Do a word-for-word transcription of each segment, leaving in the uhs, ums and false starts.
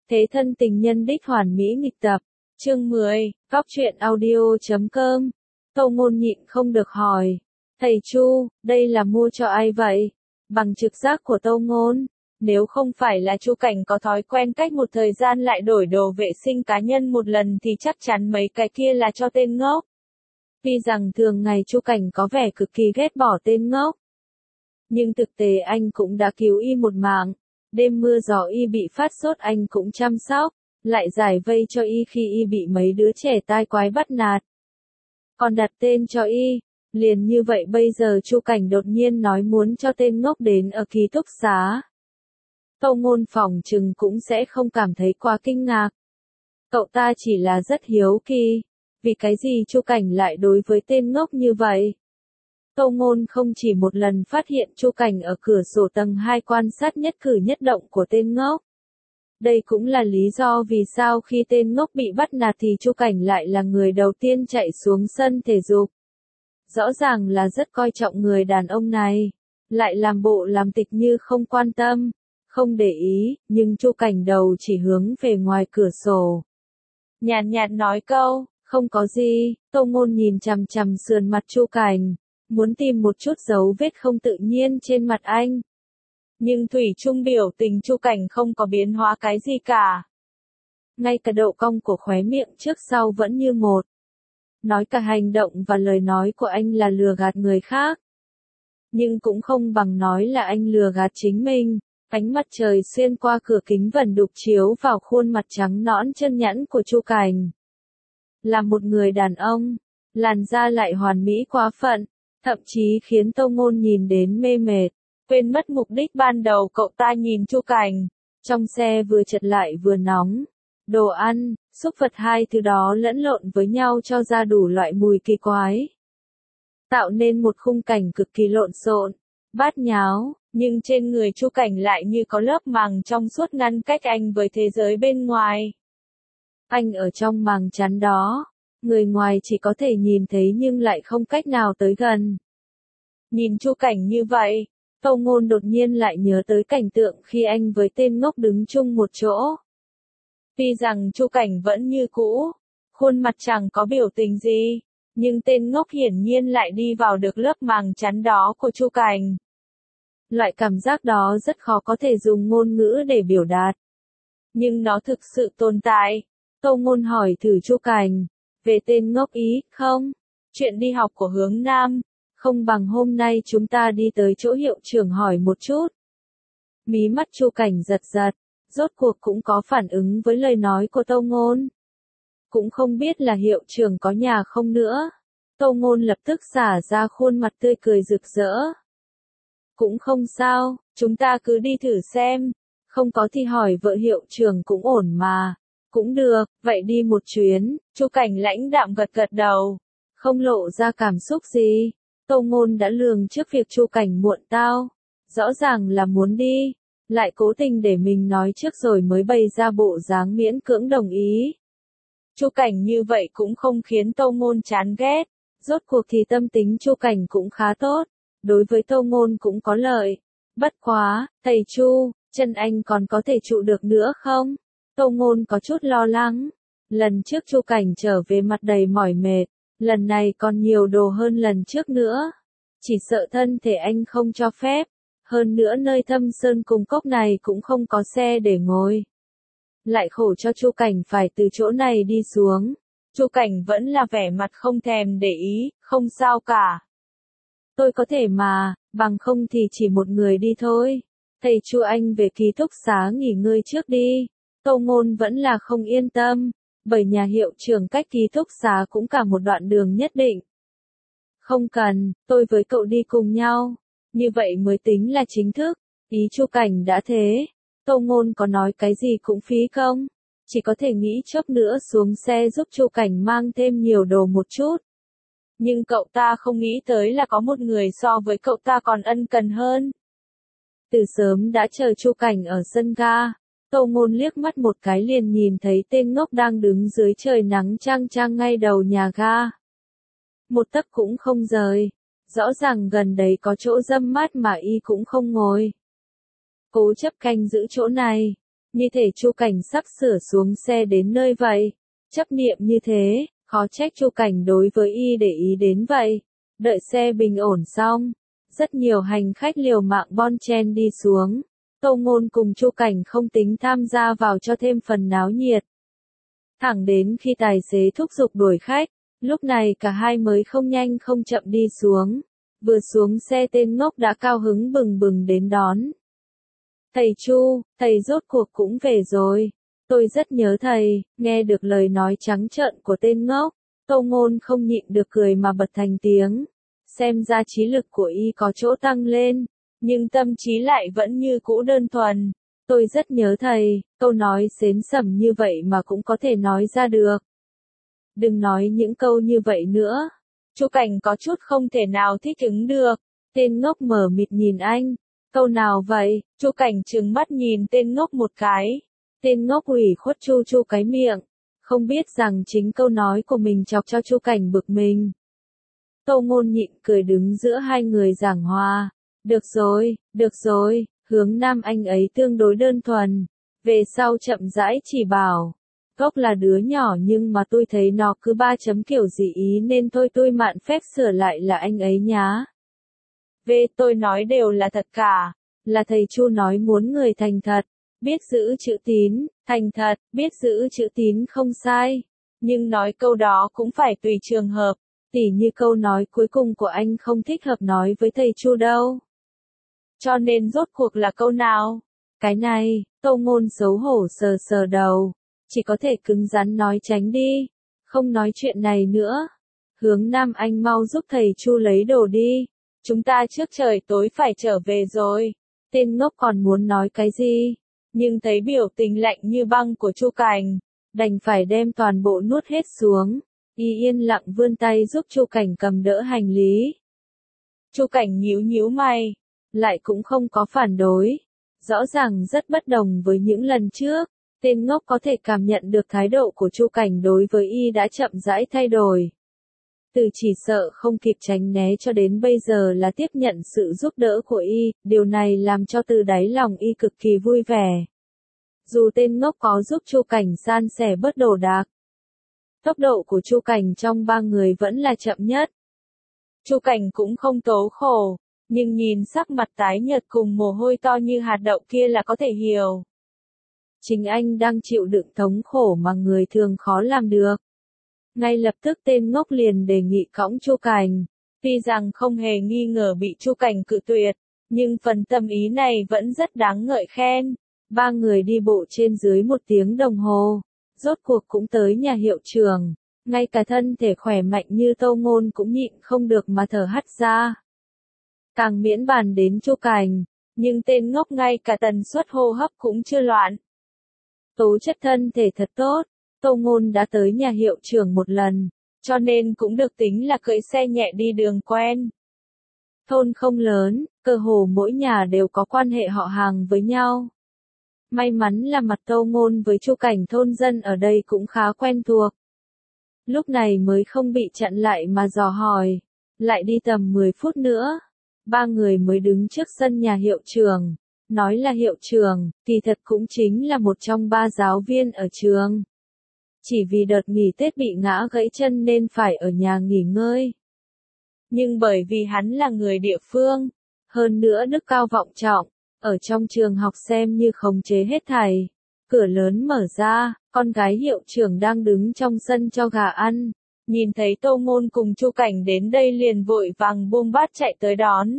Thế thân tình nhân đích hoàn mỹ nghịch tập. Chương mười, góc truyện audio chấm com. Tâu Ngôn nhịn không được hỏi. Thầy Chu, đây là mua cho ai vậy? Bằng trực giác của Tâu Ngôn, nếu không phải là Chu Cảnh có thói quen cách một thời gian lại đổi đồ vệ sinh cá nhân một lần thì chắc chắn mấy cái kia là cho tên ngốc. Tuy rằng thường ngày Chu Cảnh có vẻ cực kỳ ghét bỏ tên ngốc, nhưng thực tế anh cũng đã cứu y một mạng. Đêm mưa gió y bị phát sốt anh cũng chăm sóc, lại giải vây cho y khi y bị mấy đứa trẻ tai quái bắt nạt. Còn đặt tên cho y, liền như vậy bây giờ Chu Cảnh đột nhiên nói muốn cho tên ngốc đến ở ký túc xá. Tâu Ngôn phòng chừng cũng sẽ không cảm thấy quá kinh ngạc. Cậu ta chỉ là rất hiếu kỳ, vì cái gì Chu Cảnh lại đối với tên ngốc như vậy. Tâu Ngôn không chỉ một lần phát hiện Chu Cảnh ở cửa sổ tầng hai quan sát nhất cử nhất động của tên ngốc. Đây cũng là lý do vì sao khi tên ngốc bị bắt nạt thì Chu Cảnh lại là người đầu tiên chạy xuống sân thể dục. Rõ ràng là rất coi trọng người đàn ông này, lại làm bộ làm tịch như không quan tâm, không để ý, nhưng Chu Cảnh đầu chỉ hướng về ngoài cửa sổ. Nhàn nhạt nói câu, không có gì. Tâu Ngôn nhìn chằm chằm sườn mặt Chu Cảnh, muốn tìm một chút dấu vết không tự nhiên trên mặt anh. Nhưng thủy chung biểu tình Chu Cảnh không có biến hóa cái gì cả. Ngay cả độ cong của khóe miệng trước sau vẫn như một. Nói cả hành động và lời nói của anh là lừa gạt người khác. Nhưng cũng không bằng nói là anh lừa gạt chính mình. Ánh mặt trời xuyên qua cửa kính vẩn đục chiếu vào khuôn mặt trắng nõn chân nhẵn của Chu Cảnh. Là một người đàn ông, làn da lại hoàn mỹ quá phận, thậm chí khiến Tâu Ngôn nhìn đến mê mệt, quên mất mục đích ban đầu cậu ta nhìn Chu Cảnh. Trong xe vừa chật lại vừa nóng, đồ ăn, súc vật hai thứ đó lẫn lộn với nhau cho ra đủ loại mùi kỳ quái, tạo nên một khung cảnh cực kỳ lộn xộn, bát nháo, nhưng trên người Chu Cảnh lại như có lớp màng trong suốt ngăn cách anh với thế giới bên ngoài. Anh ở trong màng chắn đó, người ngoài chỉ có thể nhìn thấy nhưng lại không cách nào tới gần. Nhìn Chu Cảnh như vậy, Tâu Ngôn đột nhiên lại nhớ tới cảnh tượng khi anh với tên ngốc đứng chung một chỗ. Tuy rằng Chu Cảnh vẫn như cũ, khuôn mặt chẳng có biểu tình gì, nhưng tên ngốc hiển nhiên lại đi vào được lớp màng chắn đó của Chu Cảnh. Loại cảm giác đó rất khó có thể dùng ngôn ngữ để biểu đạt. Nhưng nó thực sự tồn tại. Tâu Ngôn hỏi thử Chu Cảnh, về tên ngốc ý, không? Chuyện đi học của Hướng Nam, không bằng hôm nay chúng ta đi tới chỗ hiệu trưởng hỏi một chút. Mí mắt Chu Cảnh giật giật, rốt cuộc cũng có phản ứng với lời nói của Tâu Ngôn. Cũng không biết là hiệu trưởng có nhà không nữa. Tâu Ngôn lập tức xả ra khuôn mặt tươi cười rực rỡ. Cũng không sao, chúng ta cứ đi thử xem, không có thì hỏi vợ hiệu trưởng cũng ổn mà. Cũng được, vậy đi một chuyến. Chu Cảnh lãnh đạm gật gật đầu, không lộ ra cảm xúc gì. Tâu Ngôn đã lường trước việc Chu Cảnh muộn tao, rõ ràng là muốn đi, lại cố tình để mình nói trước rồi mới bày ra bộ dáng miễn cưỡng đồng ý. Chu Cảnh như vậy cũng không khiến Tâu Ngôn chán ghét, rốt cuộc thì tâm tính Chu Cảnh cũng khá tốt, đối với Tâu Ngôn cũng có lợi. Bất quá, thầy Chu, chân anh còn có thể trụ được nữa không? Tâu Ngôn có chút lo lắng. Lần trước Chu Cảnh trở về mặt đầy mỏi mệt, lần này còn nhiều đồ hơn lần trước nữa. Chỉ sợ thân thể anh không cho phép. Hơn nữa nơi Thâm Sơn Cung Cốc này cũng không có xe để ngồi. Lại khổ cho Chu Cảnh phải từ chỗ này đi xuống. Chu Cảnh vẫn là vẻ mặt không thèm để ý, không sao cả. Tôi có thể mà, bằng không thì chỉ một người đi thôi. Thầy Chu anh về ký túc xá nghỉ ngơi trước đi. Tâu Ngôn vẫn là không yên tâm, bởi nhà hiệu trưởng cách ký túc xá cũng cả một đoạn đường nhất định. Không cần, tôi với cậu đi cùng nhau, như vậy mới tính là chính thức. Ý Chu Cảnh đã thế, Tâu Ngôn có nói cái gì cũng phí công, chỉ có thể nghĩ chốc nữa xuống xe giúp Chu Cảnh mang thêm nhiều đồ một chút. Nhưng cậu ta không nghĩ tới là có một người so với cậu ta còn ân cần hơn. Từ sớm đã chờ Chu Cảnh ở sân ga. Tâu Ngôn liếc mắt một cái liền nhìn thấy tên ngốc đang đứng dưới trời nắng chang chang ngay đầu nhà ga. Một tấc cũng không rời. Rõ ràng gần đấy có chỗ râm mát mà y cũng không ngồi. Cố chấp canh giữ chỗ này. như thể Chu Cảnh sắp sửa xuống xe đến nơi vậy. Chấp niệm như thế, khó trách Chu Cảnh đối với y để ý đến vậy. Đợi xe bình ổn xong, rất nhiều hành khách liều mạng bon chen đi xuống. Tô Ngôn cùng Chu Cảnh không tính tham gia vào cho thêm phần náo nhiệt. Thẳng đến khi tài xế thúc giục đuổi khách, lúc này cả hai mới không nhanh không chậm đi xuống. Vừa xuống xe tên ngốc đã cao hứng bừng bừng đến đón. Thầy Chu, thầy rốt cuộc cũng về rồi. Tôi rất nhớ thầy. Nghe được lời nói trắng trợn của tên ngốc, Tô Ngôn không nhịn được cười mà bật thành tiếng. Xem ra trí lực của y có chỗ tăng lên, nhưng tâm trí lại vẫn như cũ đơn thuần. Tôi rất nhớ thầy, câu nói xến xẩm như vậy mà cũng có thể nói ra được. Đừng nói những câu như vậy nữa. Chu Cảnh có chút không thể nào thích ứng được. Tên ngốc mở mịt nhìn anh. Câu nào vậy? Chu Cảnh trừng mắt nhìn tên ngốc một cái. Tên ngốc ủy khuất chu chu cái miệng. Không biết rằng chính câu nói của mình chọc cho Chu Cảnh bực mình. Tô Ngôn nhịn cười đứng giữa hai người giảng hòa. Được rồi, được rồi, hướng nam anh ấy tương đối đơn thuần. Về sau chậm rãi chỉ bảo. Gốc là đứa nhỏ nhưng mà tôi thấy nó cứ ba chấm kiểu gì ý nên thôi tôi mạn phép sửa lại là anh ấy nhá. Về tôi nói đều là thật cả. Là thầy Chu nói muốn người thành thật, biết giữ chữ tín, thành thật, biết giữ chữ tín không sai. Nhưng nói câu đó cũng phải tùy trường hợp. Tỉ như câu nói cuối cùng của anh không thích hợp nói với thầy Chu đâu. Cho nên rốt cuộc là câu nào? Cái này, Tô Ngôn xấu hổ sờ sờ đầu. Chỉ có thể cứng rắn nói tránh đi. Không nói chuyện này nữa. Hướng nam anh mau giúp thầy Chu lấy đồ đi. Chúng ta trước trời tối phải trở về rồi. Tên ngốc còn muốn nói cái gì? Nhưng thấy biểu tình lạnh như băng của Chu Cảnh. Đành phải đem toàn bộ nuốt hết xuống. Y yên lặng vươn tay giúp Chu Cảnh cầm đỡ hành lý. Chu Cảnh nhíu nhíu mày. Lại cũng không có phản đối. Rõ ràng rất bất đồng với những lần trước. Tên ngốc có thể cảm nhận được thái độ của Chu Cảnh đối với y đã chậm rãi thay đổi. Từ chỉ sợ không kịp tránh né cho đến bây giờ là tiếp nhận sự giúp đỡ của y, điều này làm cho từ đáy lòng y cực kỳ vui vẻ. Dù tên ngốc có giúp Chu Cảnh san sẻ bớt đồ đạc, tốc độ của Chu Cảnh trong ba người vẫn là chậm nhất. Chu Cảnh cũng không tố khổ, nhưng nhìn sắc mặt tái nhợt cùng mồ hôi to như hạt đậu kia là có thể hiểu. Chính anh đang chịu đựng thống khổ mà người thường khó làm được. Ngay lập tức tên ngốc liền đề nghị cõng Chu Cảnh. Tuy rằng không hề nghi ngờ bị Chu Cảnh cự tuyệt, nhưng phần tâm ý này vẫn rất đáng ngợi khen. Ba người đi bộ trên dưới một tiếng đồng hồ, rốt cuộc cũng tới nhà hiệu trưởng. Ngay cả thân thể khỏe mạnh như Tô Ngôn cũng nhịn không được mà thở hắt ra. Càng miễn bàn đến Chu Cảnh, nhưng tên ngốc ngay cả tần suất hô hấp cũng chưa loạn. Tố chất thân thể thật tốt, Tô Ngôn đã tới nhà hiệu trưởng một lần, cho nên cũng được tính là cưỡi xe nhẹ đi đường quen. Thôn không lớn, cơ hồ mỗi nhà đều có quan hệ họ hàng với nhau. May mắn là mặt Tô Ngôn với Chu Cảnh thôn dân ở đây cũng khá quen thuộc. Lúc này mới không bị chặn lại mà dò hỏi. Lại đi tầm mười phút nữa, ba người mới đứng trước sân nhà hiệu trưởng. Nói là hiệu trưởng, kỳ thật cũng chính là một trong ba giáo viên ở trường. Chỉ vì đợt nghỉ Tết bị ngã gãy chân nên phải ở nhà nghỉ ngơi. Nhưng bởi vì hắn là người địa phương, hơn nữa đức cao vọng trọng, ở trong trường học xem như khống chế hết thảy. Cửa lớn mở ra, con gái hiệu trưởng đang đứng trong sân cho gà ăn. Nhìn thấy Tô Ngôn cùng Chu Cảnh đến đây liền vội vàng buông bát chạy tới đón.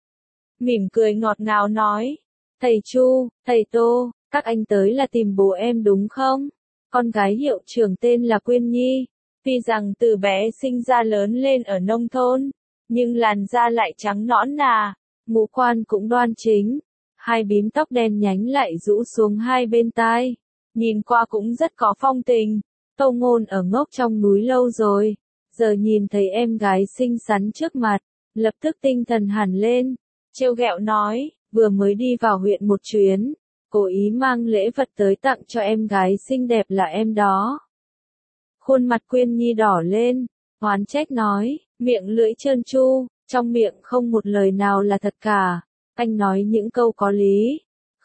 Mỉm cười ngọt ngào nói. Thầy Chu, thầy Tô, các anh tới là tìm bố em đúng không? Con gái hiệu trưởng tên là Quyên Nhi. Tuy rằng từ bé sinh ra lớn lên ở nông thôn, nhưng làn da lại trắng nõn nà, ngũ quan cũng đoan chính. Hai bím tóc đen nhánh lại rũ xuống hai bên tai. Nhìn qua cũng rất có phong tình. Tô Ngôn ở ngốc trong núi lâu rồi. Giờ nhìn thấy em gái xinh xắn trước mặt, lập tức tinh thần hẳn lên. Trêu ghẹo nói, vừa mới đi vào huyện một chuyến. Cố ý mang lễ vật tới tặng cho em gái xinh đẹp là em đó. Khuôn mặt Quyên Nhi đỏ lên, oán trách nói, miệng lưỡi trơn tru, trong miệng không một lời nào là thật cả. Anh nói những câu có lý,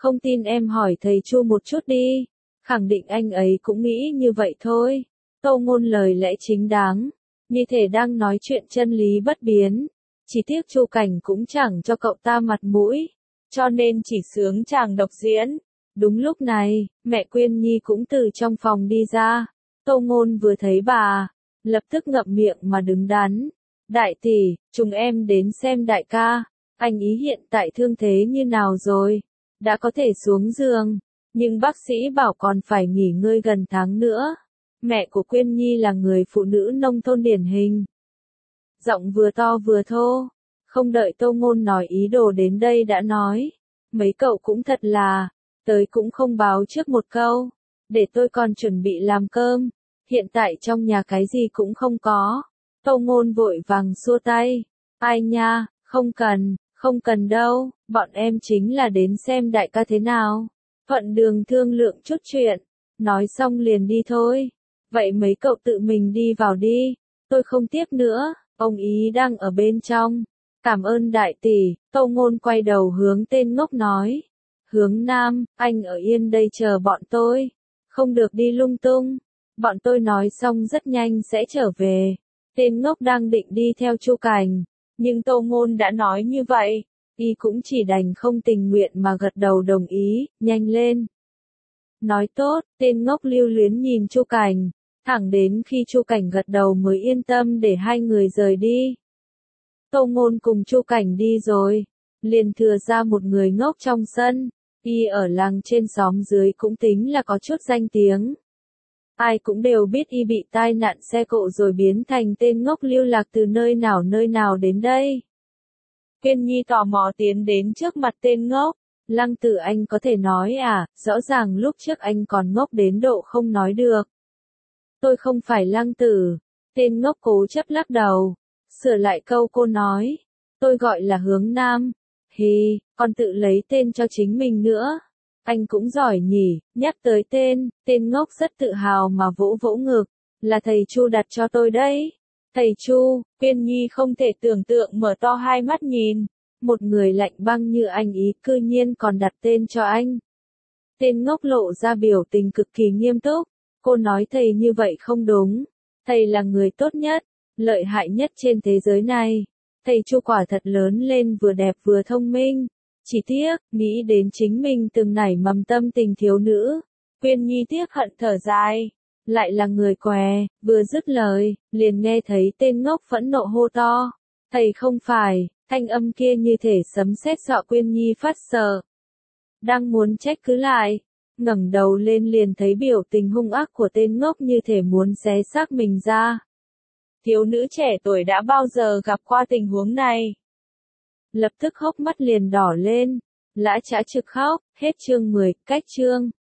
Không tin em hỏi thầy Chu một chút đi. Khẳng định anh ấy cũng nghĩ như vậy thôi. Tô Ngôn lời lẽ chính đáng, như thể đang nói chuyện chân lý bất biến. Chỉ tiếc Chu Cảnh cũng chẳng cho cậu ta mặt mũi, cho nên chỉ sướng chàng độc diễn. Đúng lúc này, mẹ Quyên Nhi cũng từ trong phòng đi ra. Tô Ngôn vừa thấy bà, lập tức ngậm miệng mà đứng đắn. Đại tỷ, chúng em đến xem đại ca, anh ý hiện tại thương thế như nào rồi? Đã có thể xuống giường, nhưng bác sĩ bảo còn phải nghỉ ngơi gần tháng nữa. Mẹ của Quyên Nhi là người phụ nữ nông thôn điển hình. Giọng vừa to vừa thô, không đợi Tô Ngôn nói ý đồ đến đây đã nói. Mấy cậu cũng thật là, tới cũng không báo trước một câu, để tôi còn chuẩn bị làm cơm. Hiện tại trong nhà cái gì cũng không có. Tô Ngôn vội vàng xua tay. Ai nha, không cần, không cần đâu, bọn em chính là đến xem đại ca thế nào. Thuận đường thương lượng chút chuyện, nói xong liền đi thôi. Vậy mấy cậu tự mình đi vào đi, tôi không tiếp nữa, ông ý đang ở bên trong. Cảm ơn đại tỷ, Tô Ngôn quay đầu hướng tên ngốc nói. Hướng Nam, anh ở yên đây chờ bọn tôi, không được đi lung tung. Bọn tôi nói xong rất nhanh sẽ trở về. Tên ngốc đang định đi theo Chu Cảnh, nhưng Tô Ngôn đã nói như vậy, y cũng chỉ đành không tình nguyện mà gật đầu đồng ý, nhanh lên. Nói tốt, tên ngốc lưu luyến nhìn Chu Cảnh, thẳng đến khi Chu Cảnh gật đầu mới yên tâm để hai người rời đi. Tô Ngôn cùng Chu Cảnh đi rồi, liền thừa ra một người ngốc trong sân, y ở làng trên xóm dưới cũng tính là có chút danh tiếng. Ai cũng đều biết y bị tai nạn xe cộ rồi biến thành tên ngốc lưu lạc từ nơi nào nơi nào đến đây. Quyên Nhi tò mò tiến đến trước mặt tên ngốc. Lăng Tử anh có thể nói à, rõ ràng lúc trước anh còn ngốc đến độ không nói được. Tôi không phải Lăng Tử. Tên ngốc cố chấp lắc đầu. Sửa lại câu cô nói. Tôi gọi là Hướng Nam. Hì, còn tự lấy tên cho chính mình nữa. Anh cũng giỏi nhỉ, nhắc tới tên, tên ngốc rất tự hào mà vỗ vỗ ngực. Là thầy Chu đặt cho tôi đấy. Thầy Chu, Quyên Nhi không thể tưởng tượng mở to hai mắt nhìn. Một người lạnh băng như anh ý cư nhiên còn đặt tên cho anh. Tên ngốc lộ ra biểu tình cực kỳ nghiêm túc. Cô nói thầy như vậy không đúng. Thầy là người tốt nhất, lợi hại nhất trên thế giới này. Thầy Chu quả thật lớn lên vừa đẹp vừa thông minh. Chỉ tiếc, nghĩ đến chính mình từng nảy mầm tâm tình thiếu nữ. Quyên Nhi tiếc hận thở dài. Lại là người què, vừa dứt lời, liền nghe thấy tên ngốc phẫn nộ hô to. Thầy không phải, thanh âm kia như thể sấm sét dọa Quyên Nhi phát sợ. Đang muốn trách cứ lại, ngẩng đầu lên liền thấy biểu tình hung ác của tên ngốc như thể muốn xé xác mình ra. Thiếu nữ trẻ tuổi đã bao giờ gặp qua tình huống này? Lập tức hốc mắt liền đỏ lên, lã chã trực khóc, hết chương mười, cách chương.